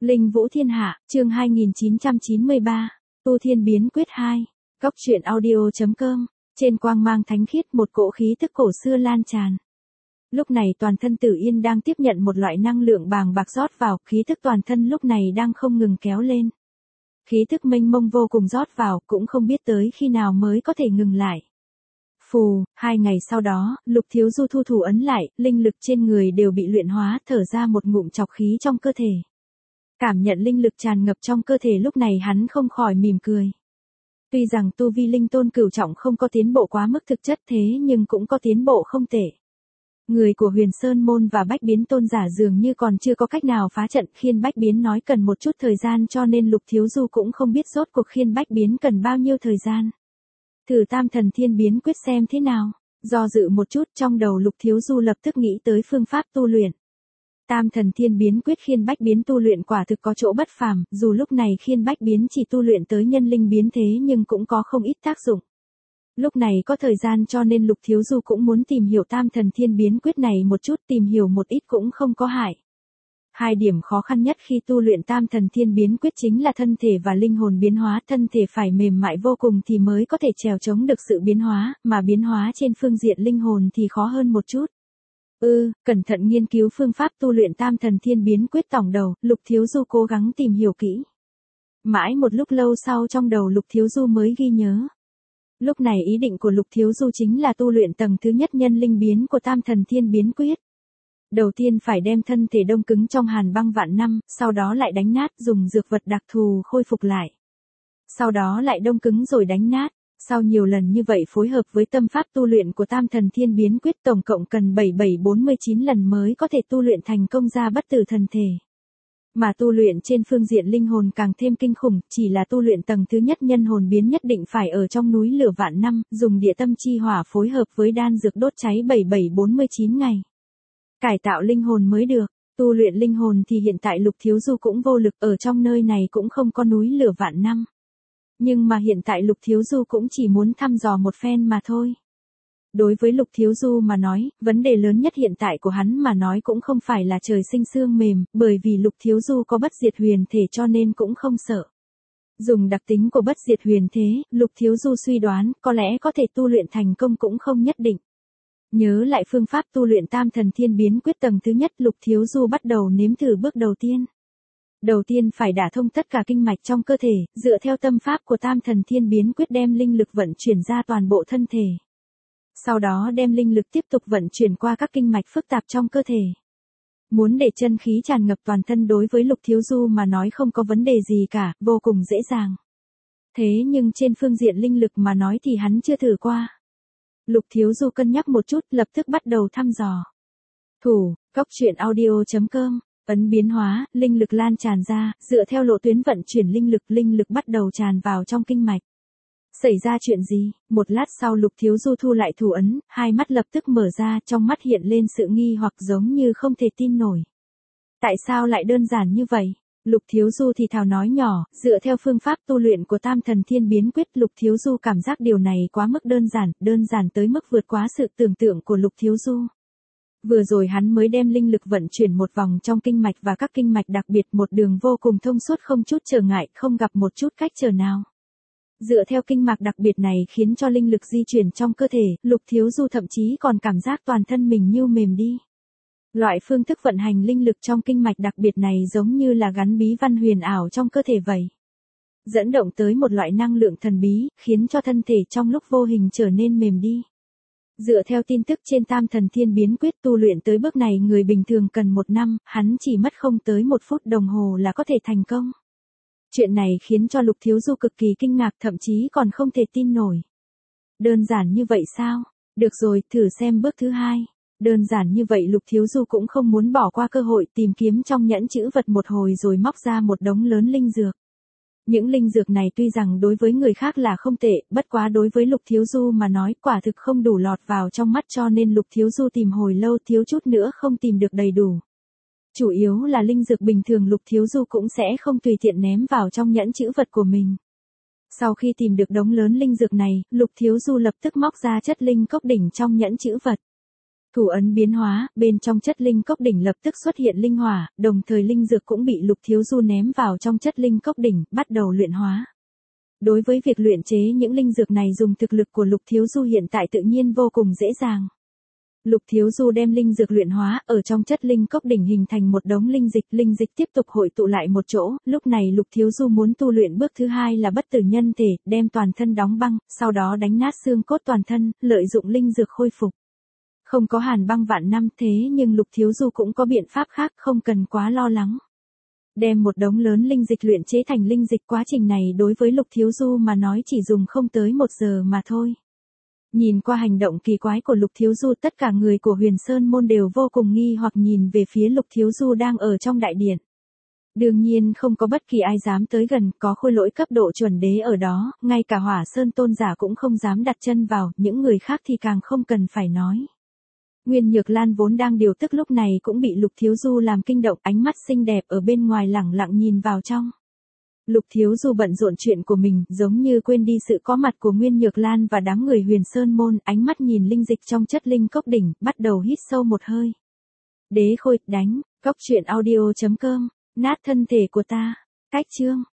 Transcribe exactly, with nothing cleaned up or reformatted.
Linh Vũ Thiên Hạ, chương hai nghìn chín trăm chín mươi ba, Tu Thiên Biến Quyết hai, Cốc truyện audio.com, trên quang mang thánh khiết một cỗ khí tức cổ xưa lan tràn. Lúc này toàn thân Tử Yên đang tiếp nhận một loại năng lượng bàng bạc rót vào, khí tức toàn thân lúc này đang không ngừng kéo lên. Khí tức mênh mông vô cùng rót vào, cũng không biết tới khi nào mới có thể ngừng lại. Phù, hai ngày sau đó, Lục Thiếu Du thu thủ ấn lại, linh lực trên người đều bị luyện hóa, thở ra một ngụm trọc khí trong cơ thể. Cảm nhận linh lực tràn ngập trong cơ thể lúc này hắn không khỏi mỉm cười. Tuy rằng tu vi linh tôn cửu trọng không có tiến bộ quá mức thực chất thế nhưng cũng có tiến bộ không tệ. Người của Huyền Sơn Môn và Bách Biến Tôn giả dường như còn chưa có cách nào phá trận, Khiên Bách Biến nói cần một chút thời gian cho nên Lục Thiếu Du cũng không biết rốt cuộc Khiên Bách Biến cần bao nhiêu thời gian. Thử Tam Thần Thiên Biến Quyết xem thế nào. Do dự một chút trong đầu Lục Thiếu Du lập tức nghĩ tới phương pháp tu luyện. Tam Thần Thiên Biến Quyết Khiên Bách Biến tu luyện quả thực có chỗ bất phàm, dù lúc này Khiên Bách Biến chỉ tu luyện tới nhân linh biến thế nhưng cũng có không ít tác dụng. Lúc này có thời gian cho nên Lục Thiếu Du cũng muốn tìm hiểu Tam Thần Thiên Biến Quyết này một chút, tìm hiểu một ít cũng không có hại. Hai điểm khó khăn nhất khi tu luyện Tam Thần Thiên Biến Quyết chính là thân thể và linh hồn biến hóa, thân thể phải mềm mại vô cùng thì mới có thể trèo chống được sự biến hóa, mà biến hóa trên phương diện linh hồn thì khó hơn một chút. Ừ, cẩn thận nghiên cứu phương pháp tu luyện Tam Thần Thiên Biến Quyết tổng đầu, Lục Thiếu Du cố gắng tìm hiểu kỹ. Mãi một lúc lâu sau trong đầu Lục Thiếu Du mới ghi nhớ. Lúc này ý định của Lục Thiếu Du chính là tu luyện tầng thứ nhất nhân linh biến của Tam Thần Thiên Biến Quyết. Đầu tiên phải đem thân thể đông cứng trong hàn băng vạn năm, sau đó lại đánh nát dùng dược vật đặc thù khôi phục lại. Sau đó lại đông cứng rồi đánh nát. Sau nhiều lần như vậy phối hợp với tâm pháp tu luyện của Tam Thần Thiên Biến Quyết tổng cộng cần bảy bảy bốn mươi chín lần mới có thể tu luyện thành công ra bất tử thần thể. Mà tu luyện trên phương diện linh hồn càng thêm kinh khủng, chỉ là tu luyện tầng thứ nhất nhân hồn biến nhất định phải ở trong núi lửa vạn năm, dùng địa tâm chi hỏa phối hợp với đan dược đốt cháy bảy bảy bốn mươi chín ngày. Cải tạo linh hồn mới được, tu luyện linh hồn thì hiện tại Lục Thiếu Du cũng vô lực, ở trong nơi này cũng không có núi lửa vạn năm. Nhưng mà hiện tại Lục Thiếu Du cũng chỉ muốn thăm dò một phen mà thôi. Đối với Lục Thiếu Du mà nói, vấn đề lớn nhất hiện tại của hắn mà nói cũng không phải là trời sinh xương mềm, bởi vì Lục Thiếu Du có bất diệt huyền thể cho nên cũng không sợ. Dùng đặc tính của bất diệt huyền thế, Lục Thiếu Du suy đoán có lẽ có thể tu luyện thành công cũng không nhất định. Nhớ lại phương pháp tu luyện Tam Thần Thiên Biến Quyết tầng thứ nhất, Lục Thiếu Du bắt đầu nếm thử bước đầu tiên. Đầu tiên phải đả thông tất cả kinh mạch trong cơ thể, dựa theo tâm pháp của Tam Thần Thiên Biến Quyết đem linh lực vận chuyển ra toàn bộ thân thể. Sau đó đem linh lực tiếp tục vận chuyển qua các kinh mạch phức tạp trong cơ thể. Muốn để chân khí tràn ngập toàn thân đối với Lục Thiếu Du mà nói không có vấn đề gì cả, vô cùng dễ dàng. Thế nhưng trên phương diện linh lực mà nói thì hắn chưa thử qua. Lục Thiếu Du cân nhắc một chút, lập tức bắt đầu thăm dò. Thủ, Cốc truyện audio.com, ấn biến hóa, linh lực lan tràn ra, dựa theo lộ tuyến vận chuyển linh lực, linh lực bắt đầu tràn vào trong kinh mạch. Xảy ra chuyện gì? Một lát sau Lục Thiếu Du thu lại thủ ấn, hai mắt lập tức mở ra, trong mắt hiện lên sự nghi hoặc giống như không thể tin nổi. Tại sao lại đơn giản như vậy? Lục Thiếu Du thì thào nói nhỏ, dựa theo phương pháp tu luyện của Tam Thần Thiên Biến Quyết, Lục Thiếu Du cảm giác điều này quá mức đơn giản, đơn giản tới mức vượt quá sự tưởng tượng của Lục Thiếu Du. Vừa rồi hắn mới đem linh lực vận chuyển một vòng trong kinh mạch và các kinh mạch đặc biệt, một đường vô cùng thông suốt không chút trở ngại, không gặp một chút cách trở nào. Dựa theo kinh mạch đặc biệt này khiến cho linh lực di chuyển trong cơ thể, Lục Thiếu Du thậm chí còn cảm giác toàn thân mình như mềm đi. Loại phương thức vận hành linh lực trong kinh mạch đặc biệt này giống như là gắn bí văn huyền ảo trong cơ thể vậy. Dẫn động tới một loại năng lượng thần bí, khiến cho thân thể trong lúc vô hình trở nên mềm đi. Dựa theo tin tức trên Tam Thần Thiên Biến Quyết tu luyện tới bước này người bình thường cần một năm, hắn chỉ mất không tới một phút đồng hồ là có thể thành công. Chuyện này khiến cho Lục Thiếu Du cực kỳ kinh ngạc, thậm chí còn không thể tin nổi. Đơn giản như vậy sao? Được rồi, thử xem bước thứ hai. Đơn giản như vậy Lục Thiếu Du cũng không muốn bỏ qua cơ hội, tìm kiếm trong nhẫn chữ vật một hồi rồi móc ra một đống lớn linh dược. Những linh dược này tuy rằng đối với người khác là không tệ, bất quá đối với Lục Thiếu Du mà nói quả thực không đủ lọt vào trong mắt cho nên Lục Thiếu Du tìm hồi lâu thiếu chút nữa không tìm được đầy đủ. Chủ yếu là linh dược bình thường Lục Thiếu Du cũng sẽ không tùy tiện ném vào trong nhẫn chữ vật của mình. Sau khi tìm được đống lớn linh dược này, Lục Thiếu Du lập tức móc ra chất linh cốc đỉnh trong nhẫn chữ vật. Thủ ấn biến hóa, bên trong chất linh cốc đỉnh lập tức xuất hiện linh hỏa, đồng thời linh dược cũng bị Lục Thiếu Du ném vào trong chất linh cốc đỉnh, bắt đầu luyện hóa. Đối với việc luyện chế những linh dược này dùng thực lực của Lục Thiếu Du hiện tại tự nhiên vô cùng dễ dàng. Lục Thiếu Du đem linh dược luyện hóa, ở trong chất linh cốc đỉnh hình thành một đống linh dịch, linh dịch tiếp tục hội tụ lại một chỗ, lúc này Lục Thiếu Du muốn tu luyện bước thứ hai là bất tử nhân thể, đem toàn thân đóng băng, sau đó đánh nát xương cốt toàn thân, lợi dụng linh dược khôi phục. Không có hàn băng vạn năm thế nhưng Lục Thiếu Du cũng có biện pháp khác, không cần quá lo lắng. Đem một đống lớn linh dịch luyện chế thành linh dịch, quá trình này đối với Lục Thiếu Du mà nói chỉ dùng không tới một giờ mà thôi. Nhìn qua hành động kỳ quái của Lục Thiếu Du, tất cả người của Huyền Sơn môn đều vô cùng nghi hoặc nhìn về phía Lục Thiếu Du đang ở trong đại điện. Đương nhiên không có bất kỳ ai dám tới gần, có khôi lỗi cấp độ chuẩn đế ở đó, ngay cả Hỏa Sơn tôn giả cũng không dám đặt chân vào, những người khác thì càng không cần phải nói. Nguyên Nhược Lan vốn đang điều tức lúc này cũng bị Lục Thiếu Du làm kinh động, ánh mắt xinh đẹp ở bên ngoài lẳng lặng nhìn vào trong. Lục Thiếu Du bận rộn chuyện của mình, giống như quên đi sự có mặt của Nguyên Nhược Lan và đám người Huyền Sơn môn, ánh mắt nhìn linh dịch trong chất linh cốc đỉnh, bắt đầu hít sâu một hơi. Đế Khôi, đánh, cốc truyện audio chấm com, nát thân thể của ta, cách chương.